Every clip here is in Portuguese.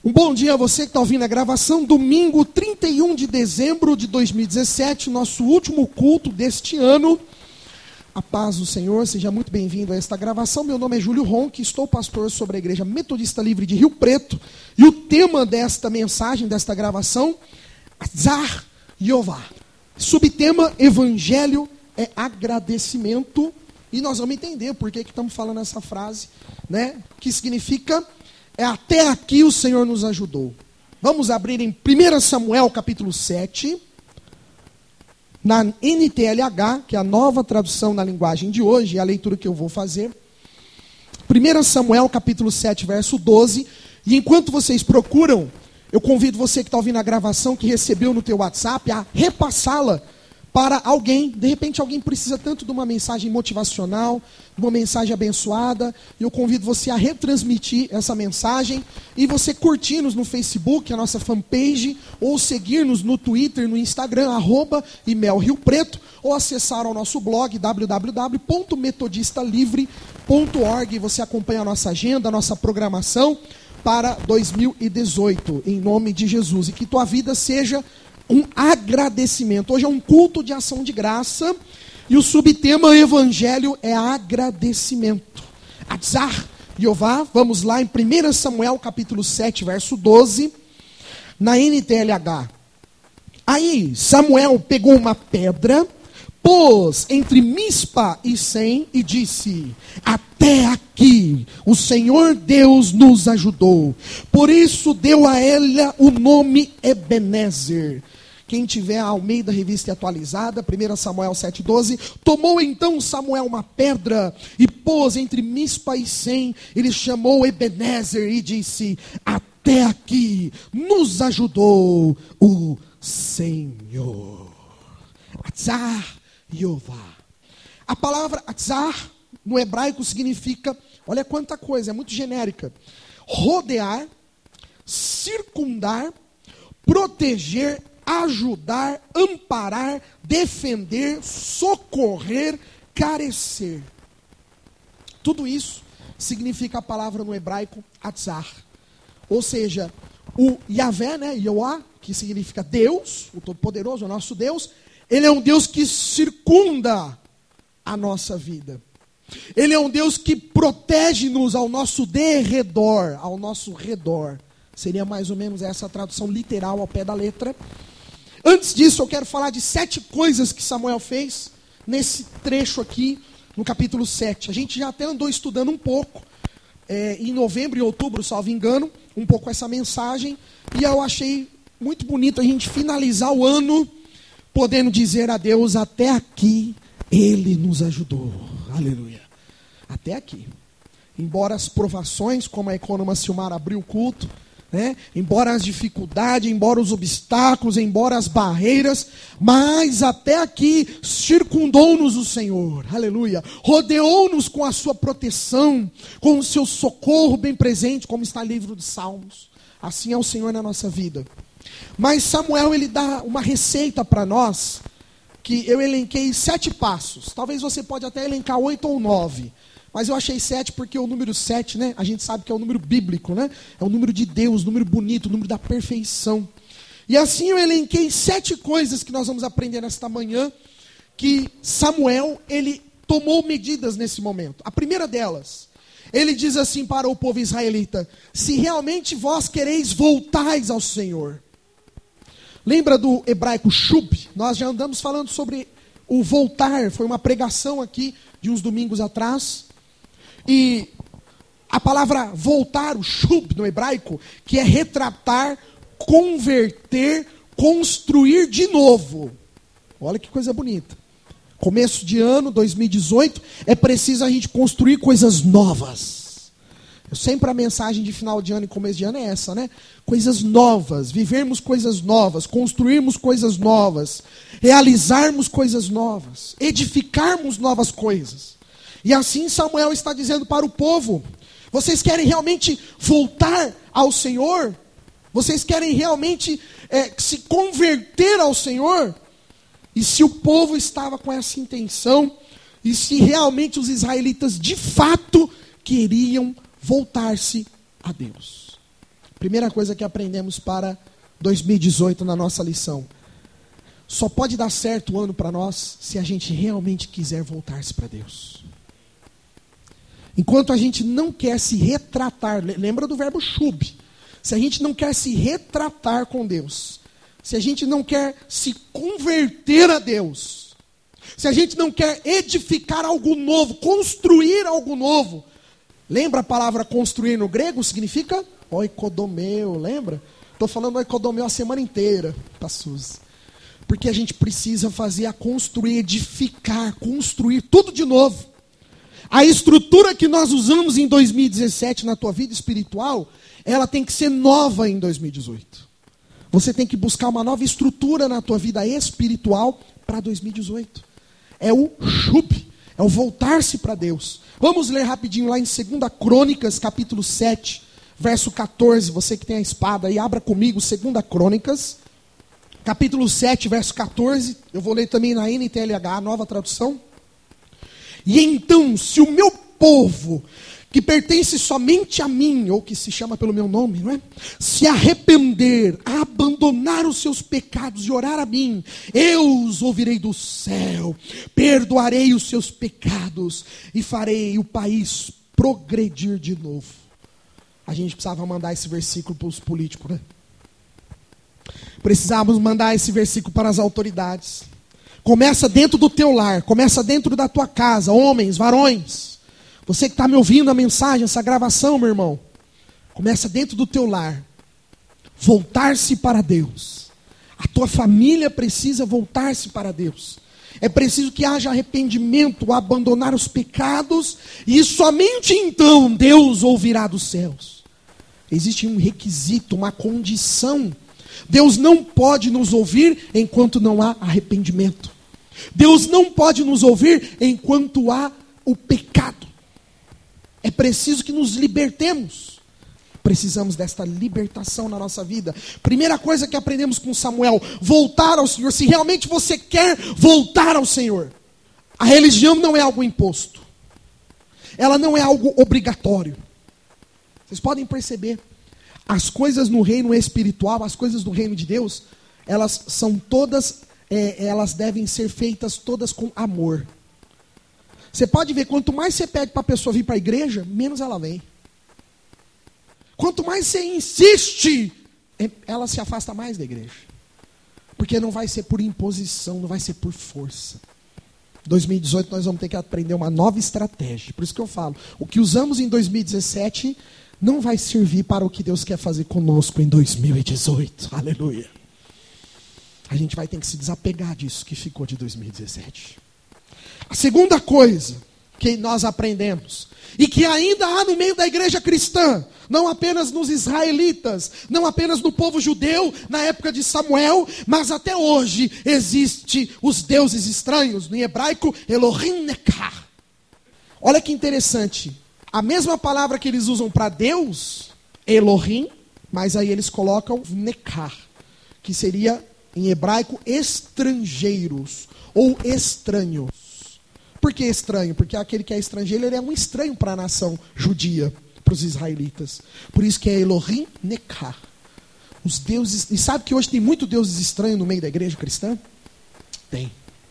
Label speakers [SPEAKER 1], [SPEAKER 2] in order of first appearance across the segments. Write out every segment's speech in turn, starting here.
[SPEAKER 1] Um bom dia a você que está ouvindo a gravação, domingo 31 de dezembro de 2017, nosso último culto deste ano. A paz do Senhor, seja muito bem-vindo a esta gravação. Meu nome é Júlio Ronque, estou pastor sobre a Igreja Metodista Livre de Rio Preto. E o tema desta mensagem, desta gravação, Atzar Yová. Subtema, Evangelho é agradecimento. E nós vamos entender por que estamos falando essa frase, né? Que significa... até aqui o Senhor nos ajudou. Vamos abrir em 1 Samuel capítulo 7, na NTLH, que é a nova tradução na linguagem de hoje, é a leitura que eu vou fazer. 1 Samuel capítulo 7, verso 12. E enquanto vocês procuram, eu convido você que está ouvindo a gravação, que recebeu no teu WhatsApp, a repassá-la para alguém. De repente alguém precisa tanto de uma mensagem motivacional, de uma mensagem abençoada. E eu convido você a retransmitir essa mensagem. E você curtir-nos no Facebook, a nossa fanpage, ou seguir-nos no Twitter, no Instagram, @imelriopreto, ou acessar o nosso blog, www.metodistalivre.org. Você acompanha a nossa agenda, a nossa programação para 2018, em nome de Jesus. E que tua vida seja um agradecimento. Hoje é um culto de ação de graça. E o subtema Evangelho é agradecimento. Atzar Yová. Vamos lá em 1 Samuel capítulo 7, verso 12. Na NTLH. Aí Samuel pegou uma pedra, pôs entre Mispa e Sem e disse: até aqui o Senhor Deus nos ajudou. Por isso deu a ela o nome Ebenezer. Quem tiver a Almeida Revista Atualizada, 1 Samuel 7,12, tomou então Samuel uma pedra e pôs entre Mispa e Sem. Ele chamou Ebenezer e disse: até aqui nos ajudou o Senhor. Atzar Yová. A palavra Atzar no hebraico significa, olha quanta coisa, é muito genérica: rodear, circundar, proteger, ajudar, amparar, defender, socorrer, carecer. Tudo isso significa a palavra no hebraico Atzar. Ou seja, o Yahvé, né, Yoá, que significa Deus, o Todo-Poderoso, o nosso Deus, ele é um Deus que circunda a nossa vida. Ele é um Deus que protege-nos ao nosso derredor, ao nosso redor. Seria mais ou menos essa tradução literal ao pé da letra. Antes disso, eu quero falar de 7 coisas que Samuel fez nesse trecho aqui, no capítulo 7. A gente já até andou estudando um pouco, em novembro e outubro, salvo engano, um pouco essa mensagem. E eu achei muito bonito a gente finalizar o ano podendo dizer a Deus: até aqui Ele nos ajudou. Aleluia. Até aqui. Embora as provações, como a Economa Silmar abriu o culto, né? Embora as dificuldades, embora os obstáculos, embora as barreiras, mas até aqui circundou-nos o Senhor, aleluia, rodeou-nos com a sua proteção, com o seu socorro bem presente, como está no livro de Salmos. Assim é o Senhor na nossa vida. Mas Samuel, ele dá uma receita para nós, que eu elenquei 7 passos. Talvez você pode até elencar 8 ou 9. Mas eu achei 7 porque o número 7, né, a gente sabe que é o número bíblico, né? É o número de Deus, o número bonito, o número da perfeição. E assim eu elenquei 7 coisas que nós vamos aprender nesta manhã, que Samuel, ele tomou medidas nesse momento. A primeira delas, ele diz assim para o povo israelita: se realmente vós quereis, voltais ao Senhor. Lembra do hebraico shub? Nós já andamos falando sobre o voltar, foi uma pregação aqui de uns domingos atrás. E a palavra voltar, o shub no hebraico, que é retratar, converter, construir de novo. Olha que coisa bonita. Começo de ano, 2018, é preciso a gente construir coisas novas. Sempre a mensagem de final de ano e começo de ano é essa, né? Coisas novas, vivermos coisas novas, construirmos coisas novas, realizarmos coisas novas, edificarmos novas coisas. E assim Samuel está dizendo para o povo: vocês querem realmente voltar ao Senhor? Vocês querem realmente se converter ao Senhor? E se o povo estava com essa intenção, e se realmente os israelitas de fato queriam voltar-se a Deus. Primeira coisa que aprendemos para 2018 na nossa lição. Só pode dar certo o ano para nós se a gente realmente quiser voltar-se para Deus. Enquanto a gente não quer se retratar, lembra do verbo shub. Se a gente não quer se retratar com Deus, se a gente não quer se converter a Deus, se a gente não quer edificar algo novo, construir algo novo, lembra a palavra construir no grego? Significa oikodomeo, lembra? Estou falando oikodomeo a semana inteira, para Suzy. Porque a gente precisa fazer a construir, edificar, construir tudo de novo. A estrutura que nós usamos em 2017 na tua vida espiritual, ela tem que ser nova em 2018. Você tem que buscar uma nova estrutura na tua vida espiritual para 2018. É o shub, é o voltar-se para Deus. Vamos ler rapidinho lá em 2 Crônicas, capítulo 7, verso 14. Você que tem a espada aí, abra comigo 2 Crônicas, capítulo 7, verso 14. Eu vou ler também na NTLH, a nova tradução. E então, se o meu povo, que pertence somente a mim, ou que se chama pelo meu nome, não é? Se arrepender, abandonar os seus pecados e orar a mim, eu os ouvirei do céu, perdoarei os seus pecados e farei o país progredir de novo. A gente precisava mandar esse versículo para os políticos, né? Precisávamos mandar esse versículo para as autoridades. Começa dentro do teu lar, começa dentro da tua casa, homens, varões. Você que está me ouvindo a mensagem, essa gravação, meu irmão. Começa dentro do teu lar. Voltar-se para Deus. A tua família precisa voltar-se para Deus. É preciso que haja arrependimento, abandonar os pecados, e somente então Deus ouvirá dos céus. Existe um requisito, uma condição. Deus não pode nos ouvir enquanto não há arrependimento. Deus não pode nos ouvir enquanto há o pecado. É preciso que nos libertemos. Precisamos desta libertação na nossa vida. Primeira coisa que aprendemos com Samuel: voltar ao Senhor. Se realmente você quer voltar ao Senhor, a religião não é algo imposto. Ela não é algo obrigatório. Vocês podem perceber, as coisas no reino espiritual, as coisas do reino de Deus, elas são todas, elas devem ser feitas todas com amor. Você pode ver, quanto mais você pede para a pessoa vir para a igreja, menos ela vem. Quanto mais você insiste, ela se afasta mais da igreja. Porque não vai ser por imposição, não vai ser por força. 2018 nós vamos ter que aprender uma nova estratégia. Por isso que eu falo, o que usamos em 2017 não vai servir para o que Deus quer fazer conosco em 2018. Aleluia. A gente vai ter que se desapegar disso que ficou de 2017. A segunda coisa que nós aprendemos, e que ainda há no meio da igreja cristã, não apenas nos israelitas, não apenas no povo judeu, na época de Samuel, mas até hoje existe os deuses estranhos, no hebraico, Elohim Nekar. Olha que interessante, a mesma palavra que eles usam para Deus, Elohim, mas aí eles colocam Nekar, que seria em hebraico estrangeiros ou estranhos. Por que estranho? Porque aquele que é estrangeiro, ele é um estranho para a nação judia, para os israelitas. Por isso que é Elohim Nekar. Os deuses. E sabe que hoje tem muito deuses estranhos no meio da igreja cristã? Tem.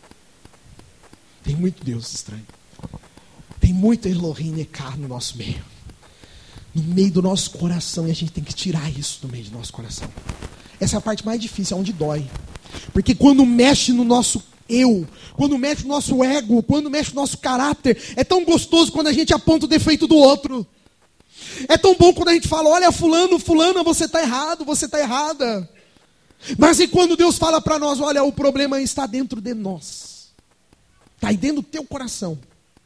[SPEAKER 1] Tem muito deus estranho. Tem muito Elohim Nekar no nosso meio. No meio do nosso coração. E a gente tem que tirar isso do meio do nosso coração. Essa é a parte mais difícil, é onde dói. Porque quando mexe no nosso eu, quando mexe no nosso ego, quando mexe no nosso caráter, é tão gostoso quando a gente aponta o defeito do outro. É tão bom quando a gente fala: olha, fulano, fulana, você está errado, você está errada. Mas e quando Deus fala para nós: olha, o problema está dentro de nós, está aí dentro do teu coração.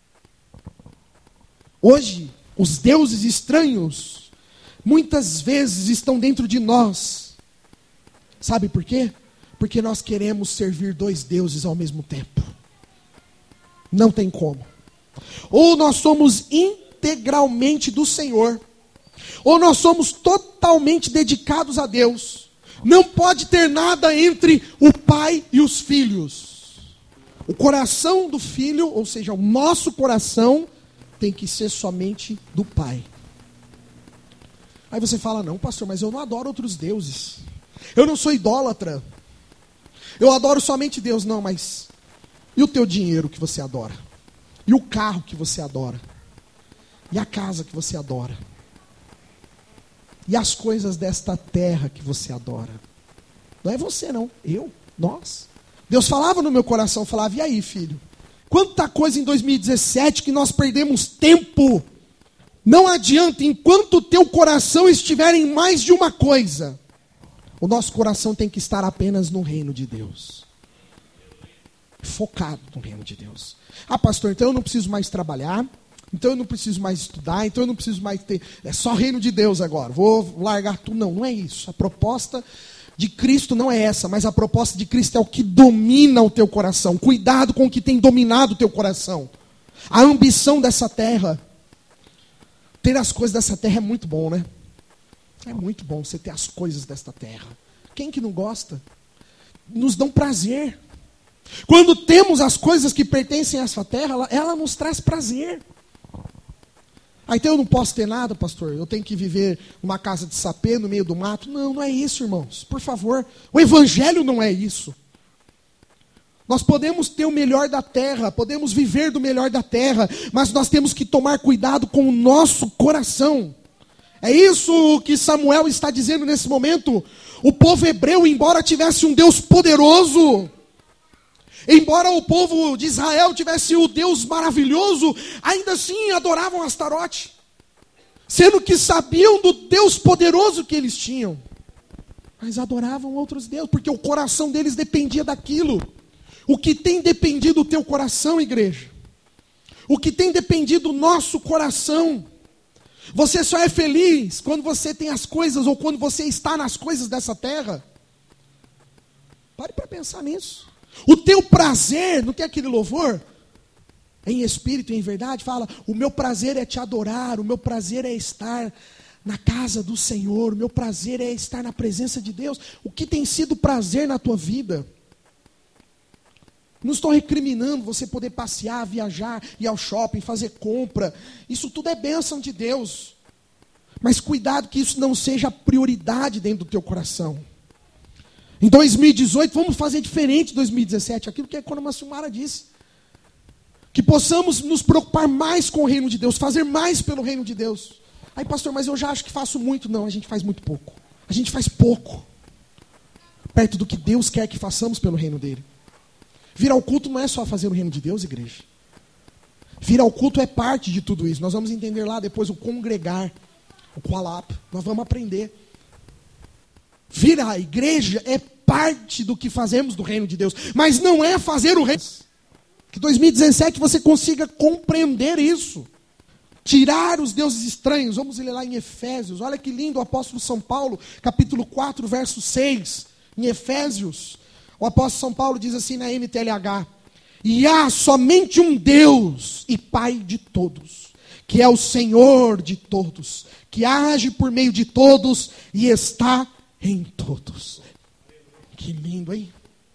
[SPEAKER 1] Hoje, os deuses estranhos, muitas vezes estão dentro de nós. Sabe por quê? Porque nós queremos servir dois deuses ao mesmo tempo. Não tem como. Ou nós somos integralmente do Senhor, ou nós somos totalmente dedicados a Deus. Não pode ter nada entre o pai e os filhos. O coração do filho, ou seja, o nosso coração, tem que ser somente do pai. Aí você fala, não, pastor, mas eu não adoro outros deuses. Eu não sou idólatra. Eu adoro somente Deus. Não, mas e o teu dinheiro que você adora? E o carro que você adora? E a casa que você adora? E as coisas desta terra que você adora? Não é você não, nós. Deus falava no meu coração, falava, e aí, filho? Quanta coisa em 2017 que nós perdemos tempo. Não adianta, enquanto o teu coração estiver em mais de uma coisa, o nosso coração tem que estar apenas no reino de Deus. Focado no reino de Deus. Ah, pastor, então eu não preciso mais trabalhar, então eu não preciso mais estudar, então eu não preciso mais ter... É só reino de Deus agora, vou largar tudo. Não, não é isso. A proposta de Cristo não é essa, mas a proposta de Cristo é o que domina o teu coração. Cuidado com o que tem dominado o teu coração. A ambição dessa terra. Ter as coisas dessa terra é muito bom, né? É muito bom você ter as coisas desta terra. Quem que não gosta? Nos dão prazer. Quando temos as coisas que pertencem a essa terra, ela nos traz prazer. Ah, então eu não posso ter nada, pastor? Eu tenho que viver numa casa de sapê, no meio do mato? Não, não é isso, irmãos. Por favor. O evangelho não é isso. Nós podemos ter o melhor da terra, podemos viver do melhor da terra, mas nós temos que tomar cuidado com o nosso coração. É isso que Samuel está dizendo nesse momento. O povo hebreu, embora tivesse um Deus poderoso, embora o povo de Israel tivesse o Deus maravilhoso, ainda assim adoravam Astarote, sendo que sabiam do Deus poderoso que eles tinham, mas adoravam outros deuses, porque o coração deles dependia daquilo. O que tem dependido do teu coração, igreja? O que tem dependido do nosso coração? Você só é feliz quando você tem as coisas, ou quando você está nas coisas dessa terra? Pare para pensar nisso. O teu prazer, não tem aquele louvor? Em espírito e em verdade, fala, o meu prazer é te adorar, o meu prazer é estar na casa do Senhor, o meu prazer é estar na presença de Deus. O que tem sido prazer na tua vida? Não estou recriminando você poder passear, viajar, ir ao shopping, fazer compra. Isso tudo é bênção de Deus. Mas cuidado que isso não seja a prioridade dentro do teu coração. Em 2018, vamos fazer diferente de 2017. Aquilo que a Economia Silmara disse. Que possamos nos preocupar mais com o reino de Deus, fazer mais pelo reino de Deus. Aí, pastor, mas eu já acho que faço muito. Não, a gente faz muito pouco. A gente faz pouco. Perto do que Deus quer que façamos pelo reino dele. Vir ao culto não é só fazer o reino de Deus, igreja. Vir ao culto é parte de tudo isso. Nós vamos entender lá depois o congregar, o qualap. Nós vamos aprender. Vir à igreja é parte do que fazemos do reino de Deus. Mas não é fazer o reino. Que 2017 você consiga compreender isso. Tirar os deuses estranhos. Vamos ler lá em Efésios. Olha que lindo o apóstolo São Paulo, capítulo 4, verso 6. Em Efésios. O apóstolo São Paulo diz assim na NTLH: e há somente um Deus e Pai de todos, que é o Senhor de todos, que age por meio de todos e está em todos. Que lindo, hein?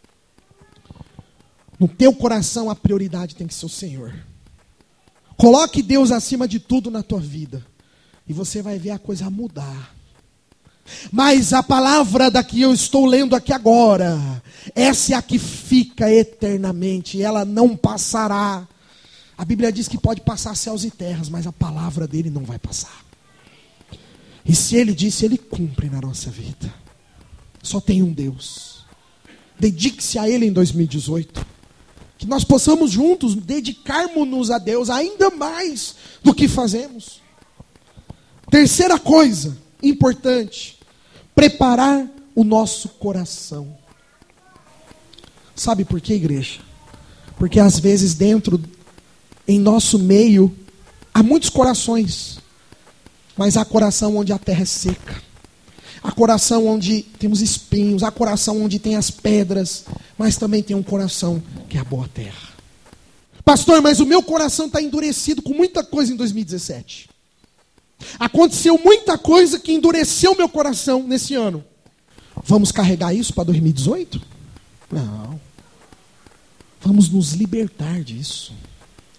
[SPEAKER 1] No teu coração a prioridade tem que ser o Senhor. Coloque Deus acima de tudo na tua vida, e você vai ver a coisa mudar. Mas a palavra da que eu estou lendo aqui agora, essa é a que fica eternamente, ela não passará. A Bíblia diz que pode passar céus e terras, mas a palavra dele não vai passar. E se ele disse, ele cumpre na nossa vida. Só tem um Deus. Dedique-se a ele em 2018. Que nós possamos juntos dedicarmos-nos a Deus ainda mais do que fazemos. Terceira coisa importante, preparar o nosso coração. Sabe por quê, igreja? Porque às vezes em nosso meio, há muitos corações, mas há coração onde a terra é seca, há coração onde temos espinhos, há coração onde tem as pedras, mas também tem um coração que é a boa terra. Pastor, mas o meu coração está endurecido com muita coisa em 2017. Aconteceu muita coisa que endureceu meu coração nesse ano. Vamos carregar isso para 2018? Não. Vamos nos libertar disso.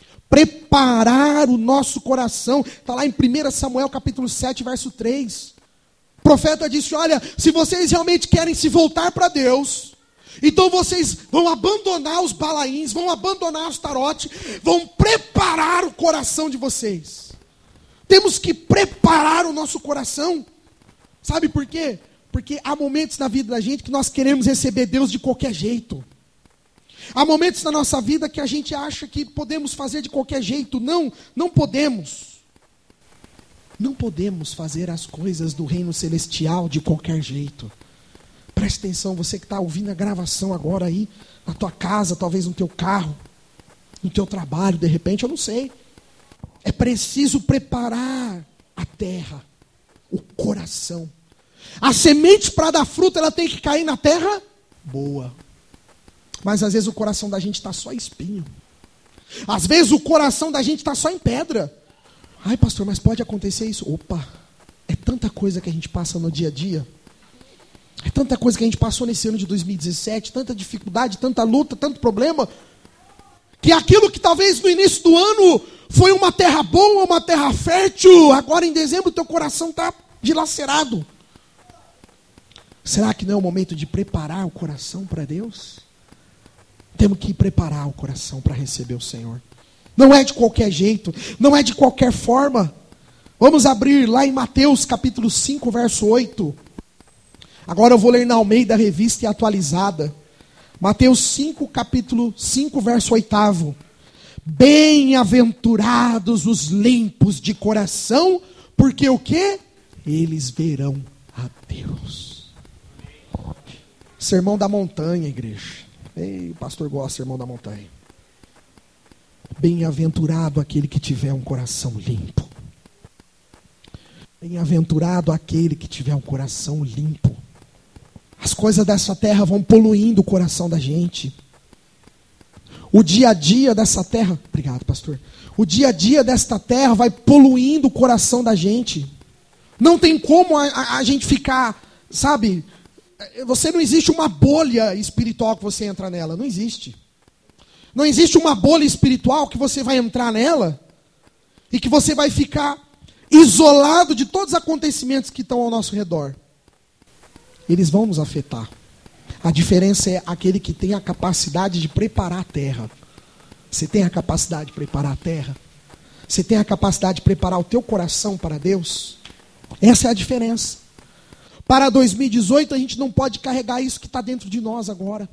[SPEAKER 1] Preparar o nosso coração. Está lá em 1 Samuel capítulo 7, verso 3. profeta disse: olha, se vocês realmente querem se voltar para Deus, então vocês vão abandonar os balaíns, vão abandonar os tarotes, vão preparar o coração de vocês. Temos que preparar o nosso coração. Sabe por quê? Porque há momentos na vida da gente que nós queremos receber Deus de qualquer jeito. Há momentos na nossa vida que a gente acha que podemos fazer de qualquer jeito. Não, não podemos. Não podemos fazer as coisas do reino celestial de qualquer jeito. Preste atenção, você que está ouvindo a gravação agora aí, na tua casa, talvez no teu carro, no teu trabalho, de repente, eu não sei. É preciso preparar a terra, o coração. A semente para dar fruto, ela tem que cair na terra boa. Mas às vezes o coração da gente está só espinho. Às vezes o coração da gente está só em pedra. Ai, pastor, mas pode acontecer isso? Opa, é tanta coisa que a gente passa no dia a dia. É tanta coisa que a gente passou nesse ano de 2017, tanta dificuldade, tanta luta, tanto problema, que aquilo que talvez no início do ano foi uma terra boa, uma terra fértil, agora em dezembro o teu coração está dilacerado. Será que não é o momento de preparar o coração para Deus? Temos que preparar o coração para receber o Senhor. Não é de qualquer jeito, não é de qualquer forma. Vamos abrir lá em Mateus capítulo 5, verso 8. Agora eu vou ler na Almeida Revista e Atualizada. Mateus 5, capítulo 5, verso 8. Bem-aventurados os limpos de coração, porque o quê? Eles verão a Deus. Sermão da montanha, igreja. Ei, o pastor gosta do sermão da montanha. Bem-aventurado aquele que tiver um coração limpo. Bem-aventurado aquele que tiver um coração limpo. As coisas dessa terra vão poluindo o coração da gente. O dia a dia dessa terra, obrigado, pastor. O dia a dia desta terra vai poluindo o coração da gente. Não tem como a gente ficar, sabe? Você não existe uma bolha espiritual que você entra nela, não existe. Não existe uma bolha espiritual que você vai entrar nela e que você vai ficar isolado de todos os acontecimentos que estão ao nosso redor. Eles vão nos afetar. A diferença é aquele que tem a capacidade de preparar a terra. Você tem a capacidade de preparar a terra? Você tem a capacidade de preparar o teu coração para Deus? Essa é a diferença. Para 2018 a gente não pode carregar isso que está dentro de nós agora.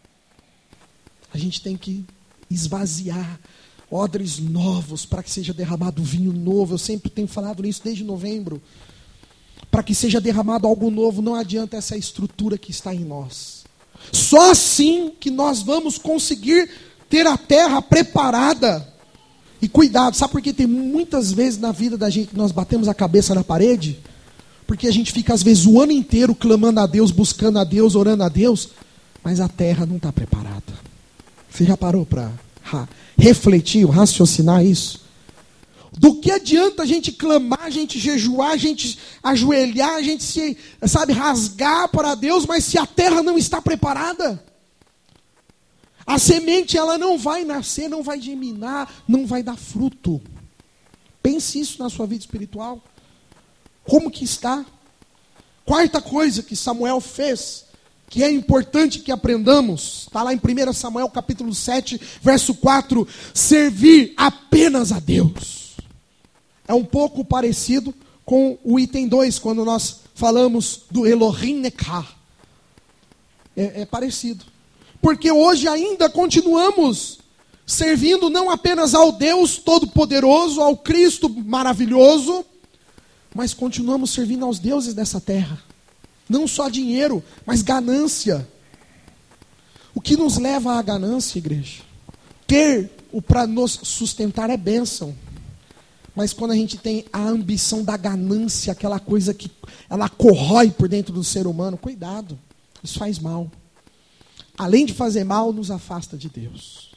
[SPEAKER 1] A gente tem que esvaziar odres novos para que seja derramado vinho novo. Eu sempre tenho falado nisso desde novembro. Para que seja derramado algo novo, não adianta essa estrutura que está em nós. Só assim que nós vamos conseguir ter a terra preparada. E cuidado, sabe por que tem muitas vezes na vida da gente que nós batemos a cabeça na parede? Porque a gente fica às vezes o ano inteiro clamando a Deus, buscando a Deus, orando a Deus, mas a terra não está preparada. Você já parou para refletir, raciocinar isso? Do que adianta a gente clamar, a gente jejuar, a gente ajoelhar, a gente se, sabe, rasgar para Deus, mas se a terra não está preparada, a semente ela não vai nascer, não vai germinar, não vai dar fruto. Pense isso na sua vida espiritual. Como que está? Quarta coisa que Samuel fez, que é importante que aprendamos, está lá em 1 Samuel capítulo 7, verso 4, servir apenas a Deus. É um pouco parecido com o item 2, quando nós falamos do Elohim Nekah. É parecido. Porque hoje ainda continuamos servindo não apenas ao Deus Todo-Poderoso, ao Cristo maravilhoso, mas continuamos servindo aos deuses dessa terra. Não só dinheiro, mas ganância. O que nos leva à ganância, igreja? Ter o para nos sustentar é bênção. Mas quando a gente tem a ambição da ganância, aquela coisa que ela corrói por dentro do ser humano, cuidado, isso faz mal. Além de fazer mal, nos afasta de Deus.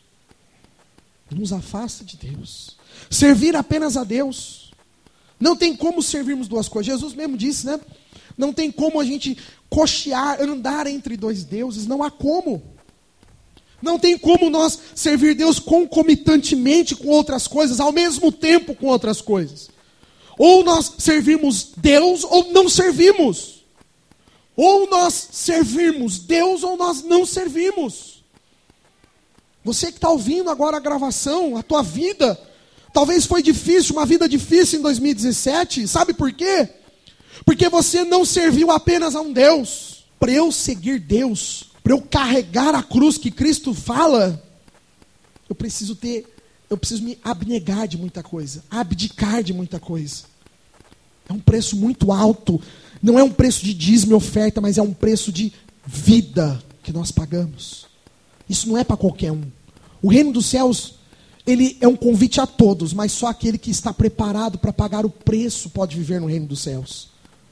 [SPEAKER 1] Nos afasta de Deus. Servir apenas a Deus. Não tem como servirmos duas coisas. Jesus mesmo disse, né? Não tem como a gente cochear, andar entre dois deuses. Não há como. Não tem como nós servir Deus concomitantemente com outras coisas, ao mesmo tempo com outras coisas. Ou nós servimos Deus ou não servimos. Ou nós servimos Deus ou nós não servimos. Você que está ouvindo agora a gravação, a tua vida, talvez foi difícil, uma vida difícil em 2017. Sabe por quê? Porque você não serviu apenas a um Deus. Para eu seguir Deus, para eu carregar a cruz que Cristo fala, eu preciso me abnegar de muita coisa, abdicar de muita coisa. É um preço muito alto. Não é um preço de dízimo e oferta, mas é um preço de vida que nós pagamos. Isso não é para qualquer um. O reino dos céus, ele é um convite a todos, mas só aquele que está preparado para pagar o preço pode viver no reino dos céus.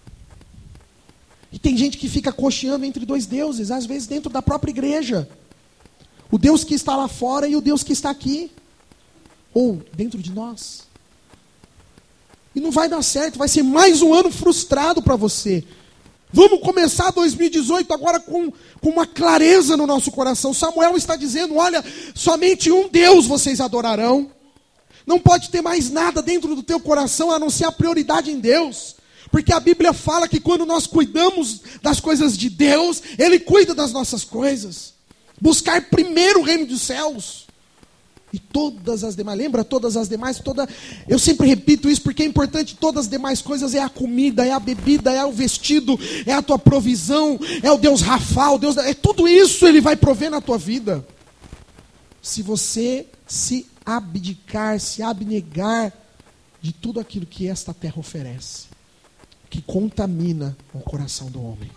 [SPEAKER 1] E tem gente que fica cocheando entre dois deuses, às vezes dentro da própria igreja. O Deus que está lá fora e o Deus que está aqui. Ou dentro de nós. E não vai dar certo, vai ser mais um ano frustrado para você. Vamos começar 2018 agora com uma clareza no nosso coração. Samuel está dizendo, olha, somente um Deus vocês adorarão. Não pode ter mais nada dentro do teu coração a não ser a prioridade em Deus. Porque a Bíblia fala que quando nós cuidamos das coisas de Deus, Ele cuida das nossas coisas. Buscar primeiro o reino dos céus. E todas as demais, lembra? Todas as demais, eu sempre repito isso porque é importante. Todas as demais coisas é a comida, é a bebida, é o vestido, é a tua provisão, é o Deus Rafa, o Deus, é tudo isso Ele vai prover na tua vida. Se você se abdicar, se abnegar de tudo aquilo que esta terra oferece, que contamina o coração do homem.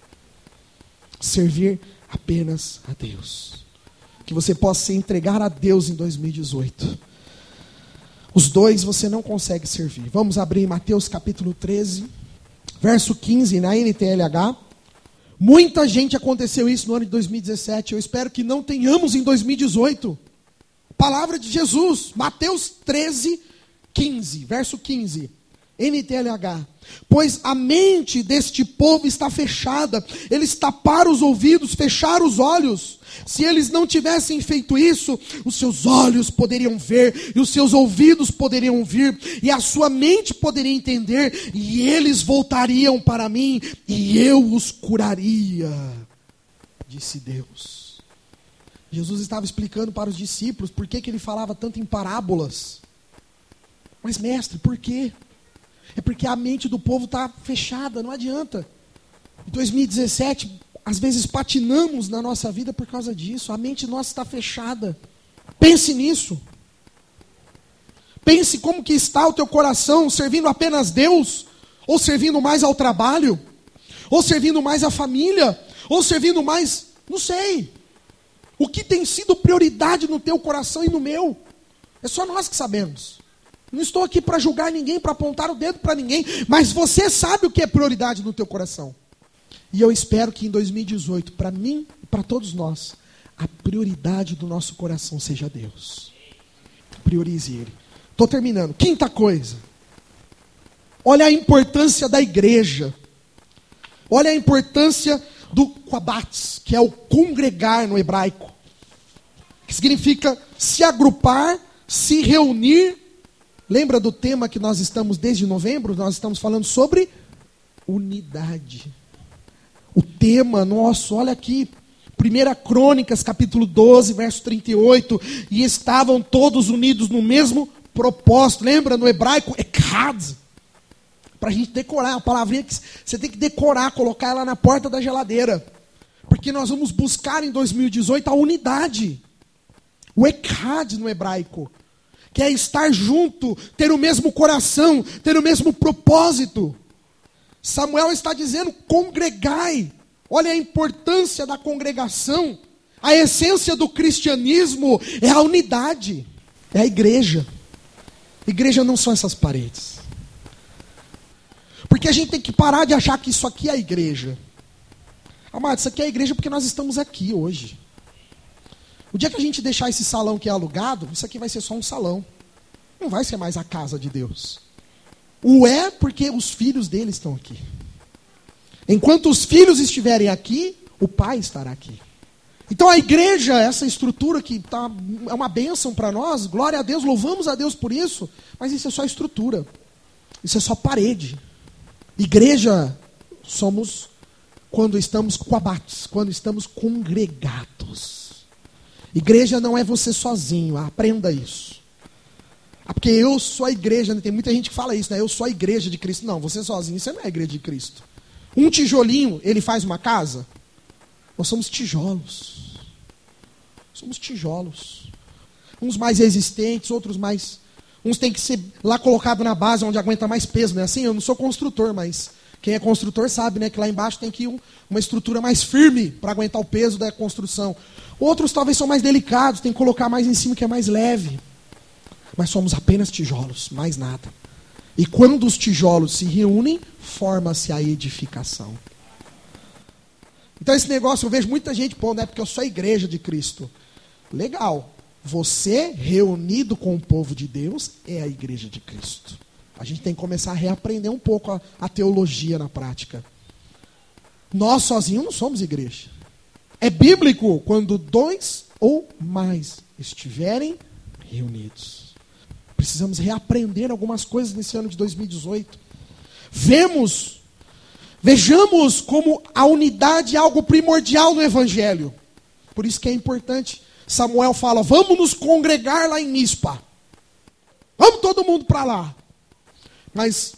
[SPEAKER 1] Servir apenas a Deus. Que você possa se entregar a Deus em 2018. Os dois você não consegue servir. Vamos abrir Mateus capítulo 13, verso 15, na NTLH. Muita gente aconteceu isso no ano de 2017. Eu espero que não tenhamos em 2018. Palavra de Jesus, Mateus 13, 15, verso 15. NTLH. Pois a mente deste povo está fechada. Eles taparam os ouvidos, fecharam os olhos. Se eles não tivessem feito isso, os seus olhos poderiam ver, e os seus ouvidos poderiam ouvir, e a sua mente poderia entender, e eles voltariam para mim, e eu os curaria, disse Deus. Jesus estava explicando para os discípulos por que ele falava tanto em parábolas. Mas mestre, por quê? É porque a mente do povo está fechada, não adianta. Em 2017, às vezes patinamos na nossa vida por causa disso. A mente nossa está fechada. Pense nisso. Pense como que está o teu coração, servindo apenas Deus, ou servindo mais ao trabalho, ou servindo mais à família, ou servindo mais, não sei. O que tem sido prioridade no teu coração e no meu? É só nós que sabemos. Não estou aqui para julgar ninguém, para apontar o dedo para ninguém, mas você sabe o que é prioridade no teu coração. E eu espero que em 2018, para mim e para todos nós, a prioridade do nosso coração seja Deus. Priorize Ele. Estou terminando. Quinta coisa. Olha a importância da igreja. Olha a importância do quabatz, que é o congregar no hebraico. Que significa se agrupar, se reunir. Lembra do tema que nós estamos desde novembro? Nós estamos falando sobre unidade. O tema nosso, olha aqui, 1 Crônicas, capítulo 12, verso 38. E estavam todos unidos no mesmo propósito. Lembra no hebraico? Echad. Para a gente decorar, a palavrinha que você tem que decorar, colocar ela na porta da geladeira. Porque nós vamos buscar em 2018 a unidade. O Echad no hebraico. Que é estar junto, ter o mesmo coração, ter o mesmo propósito. Samuel está dizendo, congregai. Olha a importância da congregação. A essência do cristianismo é a unidade. É a igreja. Igreja não são essas paredes. Porque a gente tem que parar de achar que isso aqui é a igreja. Amado, isso aqui é a igreja porque nós estamos aqui hoje. O dia que a gente deixar esse salão que é alugado, isso aqui vai ser só um salão. Não vai ser mais a casa de Deus. O é porque os filhos dele estão aqui. Enquanto os filhos estiverem aqui, o Pai estará aqui. Então a igreja, essa estrutura que é uma bênção para nós, glória a Deus, louvamos a Deus por isso, mas isso é só estrutura. Isso é só parede. Igreja somos quando estamos coabates, quando estamos congregados. Igreja não é você sozinho, aprenda isso. Porque eu sou a igreja, né? Tem muita gente que fala isso, né? Eu sou a igreja de Cristo. Não, você sozinho, você não é a igreja de Cristo. Um tijolinho, ele faz uma casa? Nós somos tijolos. Somos tijolos. Uns mais resistentes, outros mais... Uns tem que ser lá colocado na base onde aguenta mais peso, né? Assim, eu não sou construtor, mas quem é construtor sabe, né? Que lá embaixo tem que ir uma estrutura mais firme para aguentar o peso da construção. Outros talvez são mais delicados, tem que colocar mais em cima que é mais leve. Mas somos apenas tijolos, mais nada. E quando os tijolos se reúnem, forma-se a edificação. Então esse negócio, eu vejo muita gente pondo, porque eu sou a igreja de Cristo. Legal. Você, reunido com o povo de Deus, é a igreja de Cristo. A gente tem que começar a reaprender um pouco a teologia na prática. Nós sozinhos não somos igreja. É bíblico quando 2 ou mais estiverem reunidos. Precisamos reaprender algumas coisas nesse ano de 2018. Vejamos como a unidade é algo primordial no Evangelho. Por isso que é importante. Samuel fala, vamos nos congregar lá em Mispa. Vamos todo mundo para lá. Mas,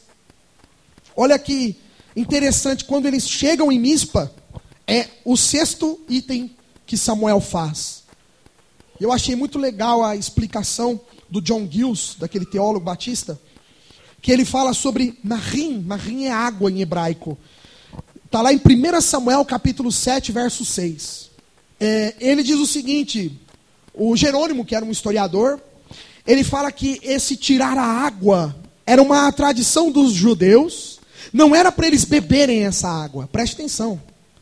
[SPEAKER 1] olha que interessante, quando eles chegam em Mispa, é o 6º item que Samuel faz. Eu achei muito legal a explicação do John Gills, daquele teólogo batista, que ele fala sobre Marim. Marim é água em hebraico. Está lá em 1 Samuel capítulo 7, verso 6. Ele diz o seguinte, o Jerônimo, que era um historiador, ele fala que esse tirar a água era uma tradição dos judeus, não era para eles beberem essa água, preste atenção.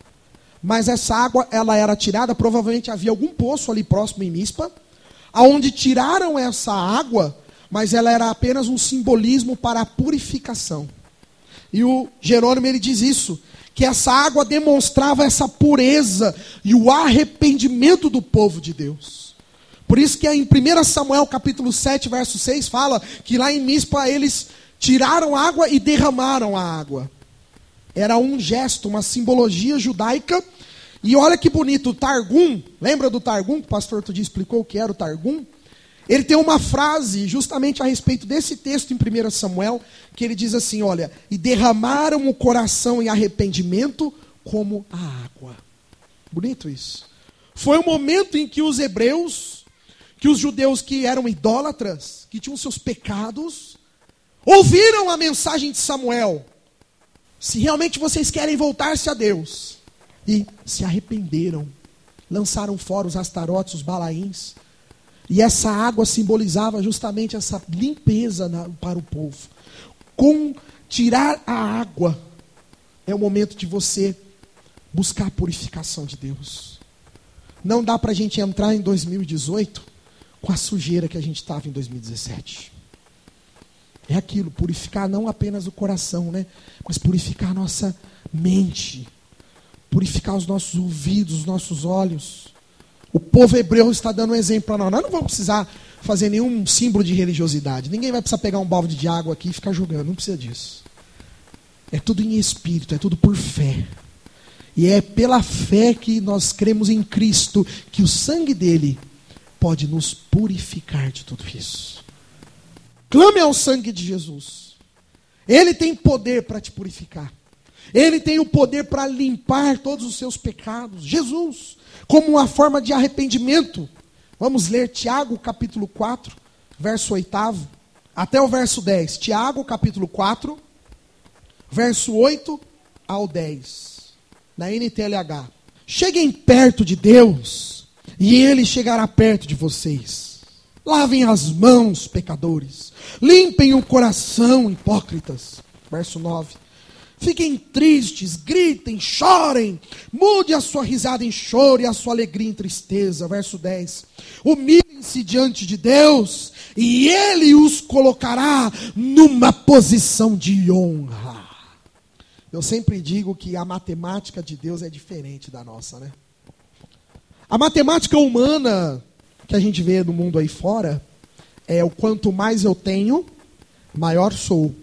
[SPEAKER 1] Mas essa água, ela era tirada, provavelmente havia algum poço ali próximo em Mispa, aonde tiraram essa água, mas ela era apenas um simbolismo para a purificação. E o Jerônimo, ele diz isso, que essa água demonstrava essa pureza e o arrependimento do povo de Deus. Por isso que em 1 Samuel capítulo 7, verso 6, fala que lá em Mispa eles tiraram água e derramaram a água. Era um gesto, uma simbologia judaica. E olha que bonito, o Targum, lembra do Targum, que o pastor outro dia explicou o que era o Targum? Ele tem uma frase justamente a respeito desse texto em 1 Samuel, que ele diz assim, olha, e derramaram o coração em arrependimento como a água. Bonito isso. Foi o momento em que os hebreus, que os judeus que eram idólatras, que tinham seus pecados, ouviram a mensagem de Samuel. Se realmente vocês querem voltar-se a Deus, e se arrependeram, lançaram fora os astarotes, os balaíns, e essa água simbolizava justamente essa limpeza para o povo. Com tirar a água, é o momento de você buscar a purificação de Deus. Não dá para a gente entrar em 2018 com a sujeira que a gente estava em 2017. É aquilo, purificar não apenas o coração, né? Mas purificar a nossa mente, purificar os nossos ouvidos, os nossos olhos. O povo hebreu está dando um exemplo para nós. Nós não vamos precisar fazer nenhum símbolo de religiosidade. Ninguém vai precisar pegar um balde de água aqui e ficar jogando. Não precisa disso. É tudo em espírito, é tudo por fé. E é pela fé que nós cremos em Cristo, que o sangue dele pode nos purificar de tudo isso. Clame ao sangue de Jesus. Ele tem poder para te purificar. Ele tem o poder para limpar todos os seus pecados. Jesus, como uma forma de arrependimento. Vamos ler Tiago capítulo 4, verso 8, até o verso 10. Tiago capítulo 4, verso 8 ao 10. Na NTLH. Cheguem perto de Deus, e Ele chegará perto de vocês. Lavem as mãos, pecadores. Limpem o coração, hipócritas. Verso 9. Fiquem tristes, gritem, chorem. Mude a sua risada em choro e a sua alegria em tristeza. Verso 10. Humilhem-se diante de Deus e Ele os colocará numa posição de honra. Eu sempre digo que a matemática de Deus é diferente da nossa, né? A matemática humana que a gente vê no mundo aí fora é o quanto mais eu tenho, maior sou.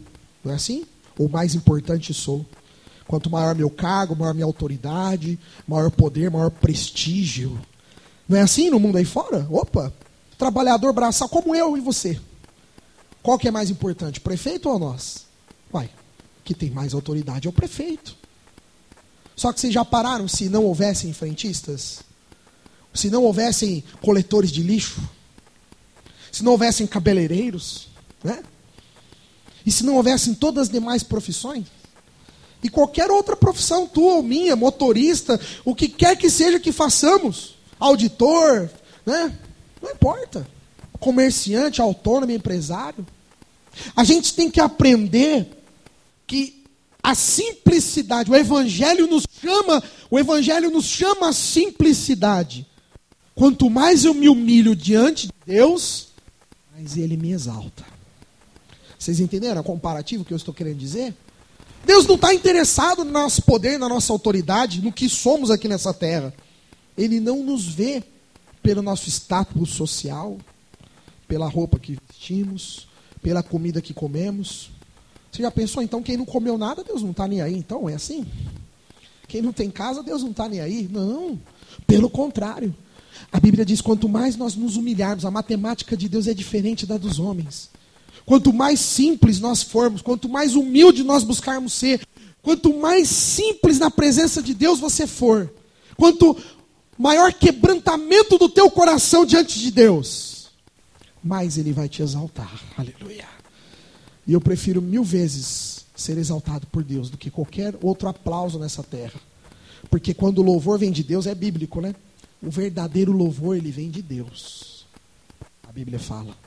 [SPEAKER 1] Não é assim? Ou mais importante sou. Quanto maior meu cargo, maior minha autoridade, maior poder, maior prestígio. Não é assim no mundo aí fora? Opa, trabalhador braçal como eu e você. Qual que é mais importante, prefeito ou nós? Uai, que tem mais autoridade é o prefeito. Só que vocês já pararam se não houvessem frentistas? Se não houvessem coletores de lixo? Se não houvessem cabeleireiros? Né? E se não houvessem todas as demais profissões? E qualquer outra profissão, tua ou minha, motorista, o que quer que seja que façamos, auditor, né? Não importa. Comerciante, autônomo, empresário. A gente tem que aprender que a simplicidade, o Evangelho nos chama a simplicidade. Quanto mais eu me humilho diante de Deus, mais Ele me exalta. Vocês entenderam o comparativo que eu estou querendo dizer? Deus não está interessado no nosso poder, na nossa autoridade, no que somos aqui nessa terra. Ele não nos vê pelo nosso status social, pela roupa que vestimos, pela comida que comemos. Você já pensou, então, quem não comeu nada, Deus não está nem aí? Então, é assim? Quem não tem casa, Deus não está nem aí? Não, pelo contrário. A Bíblia diz, quanto mais nós nos humilharmos, a matemática de Deus é diferente da dos homens. Quanto mais simples nós formos, quanto mais humilde nós buscarmos ser, quanto mais simples na presença de Deus você for, quanto maior quebrantamento do teu coração diante de Deus, mais Ele vai te exaltar. Aleluia. E eu prefiro 1000 vezes ser exaltado por Deus do que qualquer outro aplauso nessa terra. Porque quando o louvor vem de Deus, é bíblico, né? O verdadeiro louvor, ele vem de Deus. A Bíblia fala.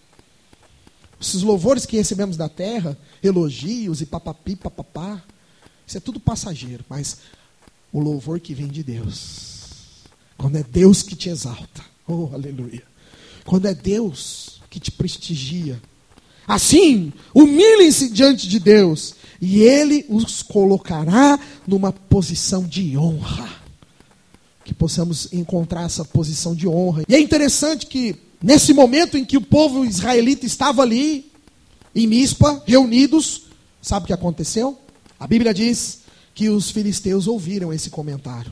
[SPEAKER 1] Esses louvores que recebemos da terra, elogios e papapi, papapá, isso é tudo passageiro. Mas o louvor que vem de Deus, quando é Deus que te exalta, oh, aleluia. Quando é Deus que te prestigia, assim, humilhem-se diante de Deus, e Ele os colocará numa posição de honra. Que possamos encontrar essa posição de honra. E é interessante que, nesse momento em que o povo israelita estava ali, em Mispa, reunidos, sabe o que aconteceu? A Bíblia diz que os filisteus ouviram esse comentário.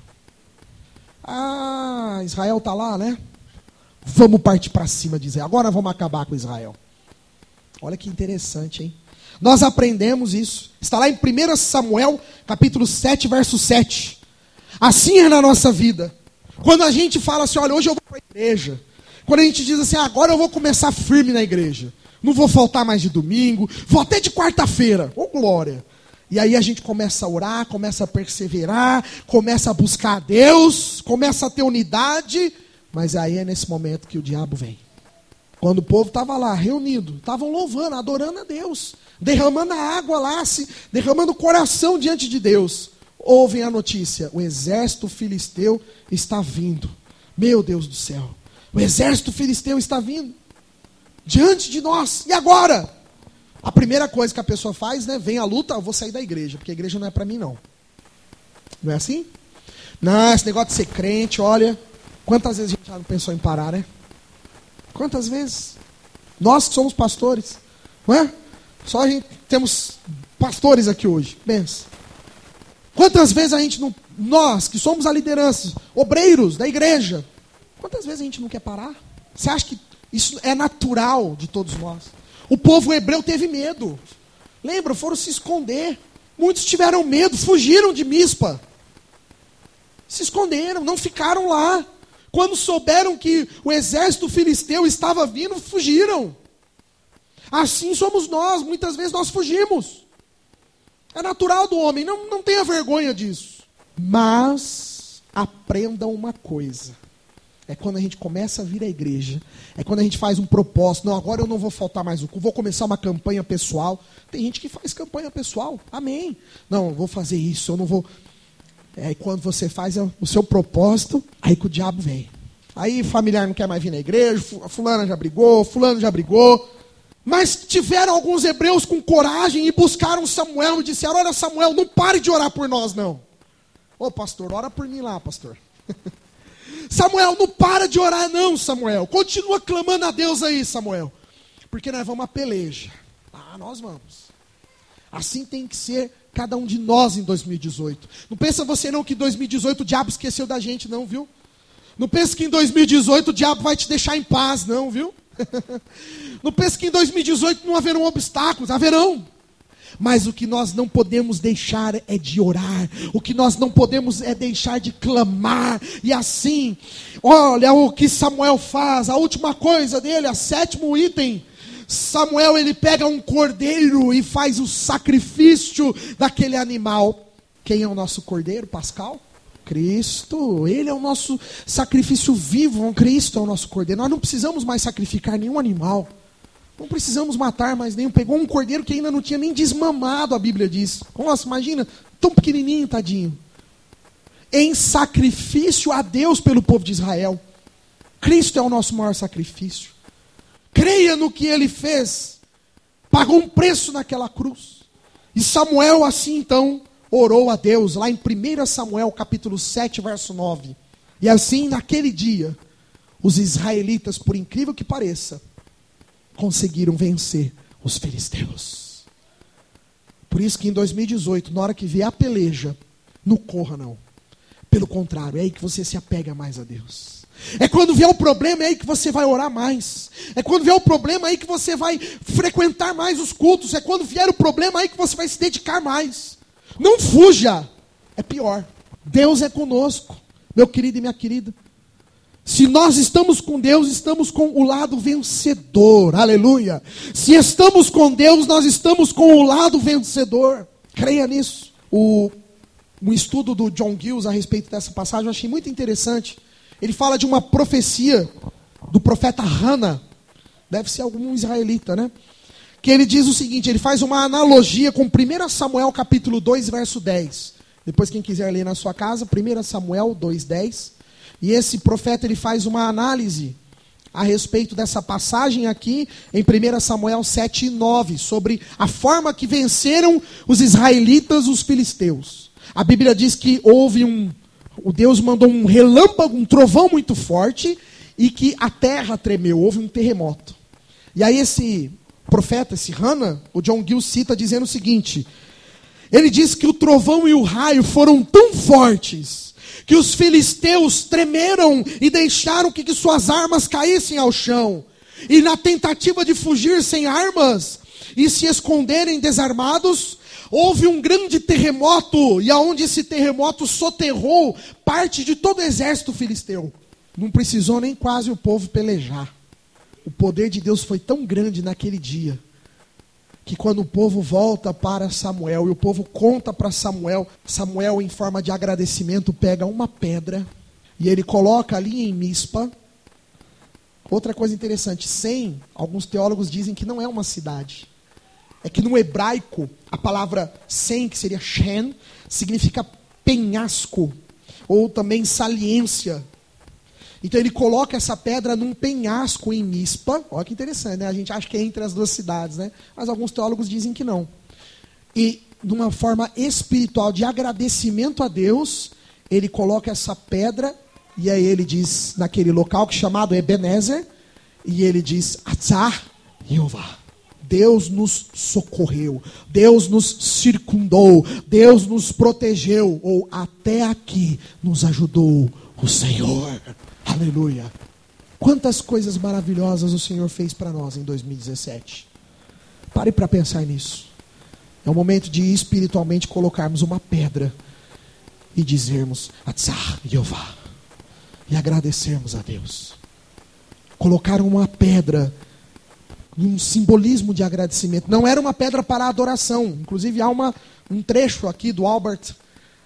[SPEAKER 1] Ah, Israel está lá, né? Vamos partir para cima de Israel. Agora vamos acabar com Israel. Olha que interessante, hein? Nós aprendemos isso. Está lá em 1 Samuel, capítulo 7, verso 7. Assim é na nossa vida. Quando a gente fala assim, olha, hoje eu vou para a igreja. Quando a gente diz assim, agora eu vou começar firme na igreja. Não vou faltar mais de domingo. Vou até de quarta-feira. Ô, glória. E aí a gente começa a orar, começa a perseverar, começa a buscar a Deus, começa a ter unidade. Mas aí é nesse momento que o diabo vem. Quando o povo estava lá, reunido, estavam louvando, adorando a Deus, derramando a água lá, derramando o coração diante de Deus. Ouvem a notícia, o exército filisteu está vindo. Meu Deus do céu, o exército filisteu está vindo diante de nós. E agora? A primeira coisa que a pessoa faz, né? Vem a luta, eu vou sair da igreja, porque a igreja não é para mim não. Não é assim? Não, esse negócio de ser crente, olha, quantas vezes a gente já não pensou em parar, né? Quantas vezes? Nós que somos pastores, não é? Só a gente temos pastores aqui hoje, pensa. Quantas vezes a gente não, nós que somos a liderança, obreiros da igreja, quantas vezes a gente não quer parar? Você acha que isso é natural de todos nós? O povo hebreu teve medo. Lembra? Foram se esconder. Muitos tiveram medo, fugiram de Mispa. Se esconderam, não ficaram lá. Quando souberam que o exército filisteu estava vindo, fugiram. Assim somos nós, muitas vezes nós fugimos. É natural do homem, não tenha vergonha disso. Mas aprenda uma coisa. É quando a gente começa a vir à igreja, é quando a gente faz um propósito. Não, agora eu não vou faltar mais o culto, vou começar uma campanha pessoal. Tem gente que faz campanha pessoal, amém. Não, eu vou fazer isso, eu não vou... Aí quando você faz o seu propósito, aí que o diabo vem. Aí familiar não quer mais vir na igreja, fulano já brigou. Mas tiveram alguns hebreus com coragem e buscaram Samuel e disseram, olha Samuel, não pare de orar por nós não. Ô pastor, ora por mim lá, pastor. Samuel, não para de orar não, Samuel. Continua clamando a Deus aí, Samuel. Porque nós vamos à peleja. Ah, nós vamos. Assim tem que ser cada um de nós em 2018. Não pensa você não que em 2018 o diabo esqueceu da gente não, viu? Não pensa que em 2018 o diabo vai te deixar em paz não, viu? Não pensa que em 2018 não haverão obstáculos, haverão. Mas o que nós não podemos deixar é de orar. O que nós não podemos é deixar de clamar. E assim, olha o que Samuel faz. A última coisa dele, o sétimo item. Samuel, ele pega um cordeiro e faz o sacrifício daquele animal. Quem é o nosso cordeiro, Pascal? Cristo. Ele é o nosso sacrifício vivo. Cristo é o nosso cordeiro. Nós não precisamos mais sacrificar nenhum animal. Não precisamos matar mais nenhum. Pegou um cordeiro que ainda não tinha nem desmamado, a Bíblia diz. Nossa, imagina, tão pequenininho, tadinho. Em sacrifício a Deus pelo povo de Israel. Cristo é o nosso maior sacrifício. Creia no que ele fez. Pagou um preço naquela cruz. E Samuel assim então orou a Deus, lá em 1 Samuel capítulo 7, verso 9. E assim naquele dia, os israelitas, por incrível que pareça, conseguiram vencer os filisteus. Por isso que em 2018, na hora que vier a peleja, não corra não. Pelo contrário, é aí que você se apega mais a Deus. É quando vier o problema, é aí que você vai orar mais. É quando vier o problema, é aí que você vai frequentar mais os cultos. É quando vier o problema, é aí que você vai se dedicar mais. Não fuja, é pior. Deus é conosco, meu querido e minha querida. Se nós estamos com Deus, estamos com o lado vencedor, aleluia. Se estamos com Deus, nós estamos com o lado vencedor. Creia nisso. Um estudo do John Gill a respeito dessa passagem eu achei muito interessante. Ele fala de uma profecia do profeta Hana, deve ser algum israelita, né? Que ele diz o seguinte, ele faz uma analogia com 1 Samuel capítulo 2, verso 10. Depois quem quiser ler na sua casa, 1 Samuel 2, 10. E esse profeta ele faz uma análise a respeito dessa passagem aqui em 1 Samuel 7 e 9, sobre a forma que venceram os israelitas os filisteus. A Bíblia diz que o Deus mandou um relâmpago, um trovão muito forte, e que a terra tremeu, houve um terremoto. E aí esse profeta, esse Hana, o John Gill cita dizendo o seguinte, ele diz que o trovão e o raio foram tão fortes que os filisteus tremeram e deixaram que suas armas caíssem ao chão. E na tentativa de fugir sem armas e se esconderem desarmados, houve um grande terremoto, e aonde esse terremoto soterrou parte de todo o exército filisteu. Não precisou nem quase o povo pelejar. O poder de Deus foi tão grande naquele dia, que quando o povo volta para Samuel, e o povo conta para Samuel, Samuel em forma de agradecimento pega uma pedra, e ele coloca ali em Mispa. Outra coisa interessante, Sem, alguns teólogos dizem que não é uma cidade. É que no hebraico, a palavra Sem, que seria Shen, significa penhasco, ou também saliência. Então ele coloca essa pedra num penhasco em Mispa. Olha que interessante, né? A gente acha que é entre as duas cidades, né? Mas alguns teólogos dizem que não. E de uma forma espiritual de agradecimento a Deus, ele coloca essa pedra, e aí ele diz, naquele local que é chamado Ebenezer, e ele diz, Atzar Yehovah. Deus nos socorreu, Deus nos circundou, Deus nos protegeu, ou até aqui nos ajudou o Senhor. Aleluia. Quantas coisas maravilhosas o Senhor fez para nós em 2017. Pare para pensar nisso. É o momento de espiritualmente colocarmos uma pedra e dizermos Atzar Yehovah e agradecermos a Deus. Colocar uma pedra, um simbolismo de agradecimento. Não era uma pedra para adoração. Inclusive há um trecho aqui do Albert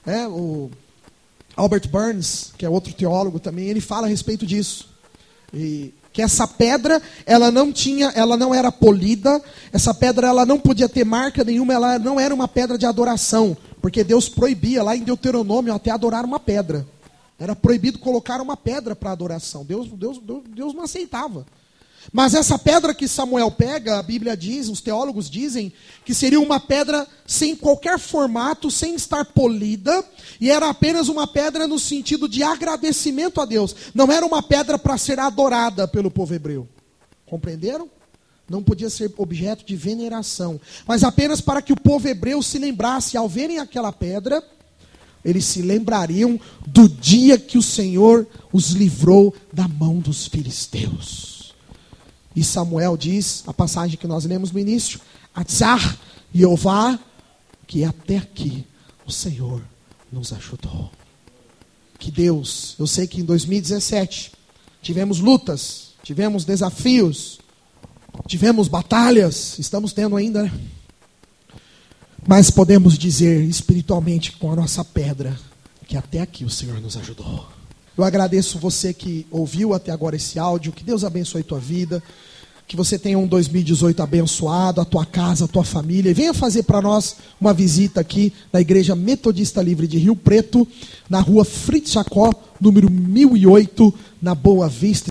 [SPEAKER 1] Burns, que é outro teólogo também, ele fala a respeito disso. E que essa pedra, ela não era polida, essa pedra ela não podia ter marca nenhuma, ela não era uma pedra de adoração, porque Deus proibia lá em Deuteronômio até adorar uma pedra. Era proibido colocar uma pedra para adoração. Deus não aceitava. Mas essa pedra que Samuel pega, a Bíblia diz, os teólogos dizem, que seria uma pedra sem qualquer formato, sem estar polida, e era apenas uma pedra no sentido de agradecimento a Deus. Não era uma pedra para ser adorada pelo povo hebreu. Compreenderam? não podia ser objeto de veneração, mas apenas para que o povo hebreu se lembrasse, ao verem aquela pedra, eles se lembrariam do dia que o Senhor os livrou da mão dos filisteus. E Samuel diz, a passagem que nós lemos no início, Atzar Yehová, que até aqui o Senhor nos ajudou. Que Deus, eu sei que em 2017 tivemos lutas, tivemos desafios, tivemos batalhas, estamos tendo ainda, né? Mas podemos dizer espiritualmente com a nossa pedra que até aqui o Senhor nos ajudou. Eu agradeço você que ouviu até agora esse áudio, que Deus abençoe a tua vida, que você tenha um 2018 abençoado, a tua casa, a tua família, e venha fazer para nós uma visita aqui na Igreja Metodista Livre de Rio Preto, na rua Fritz Jacó, número 1008, na Boa Vista.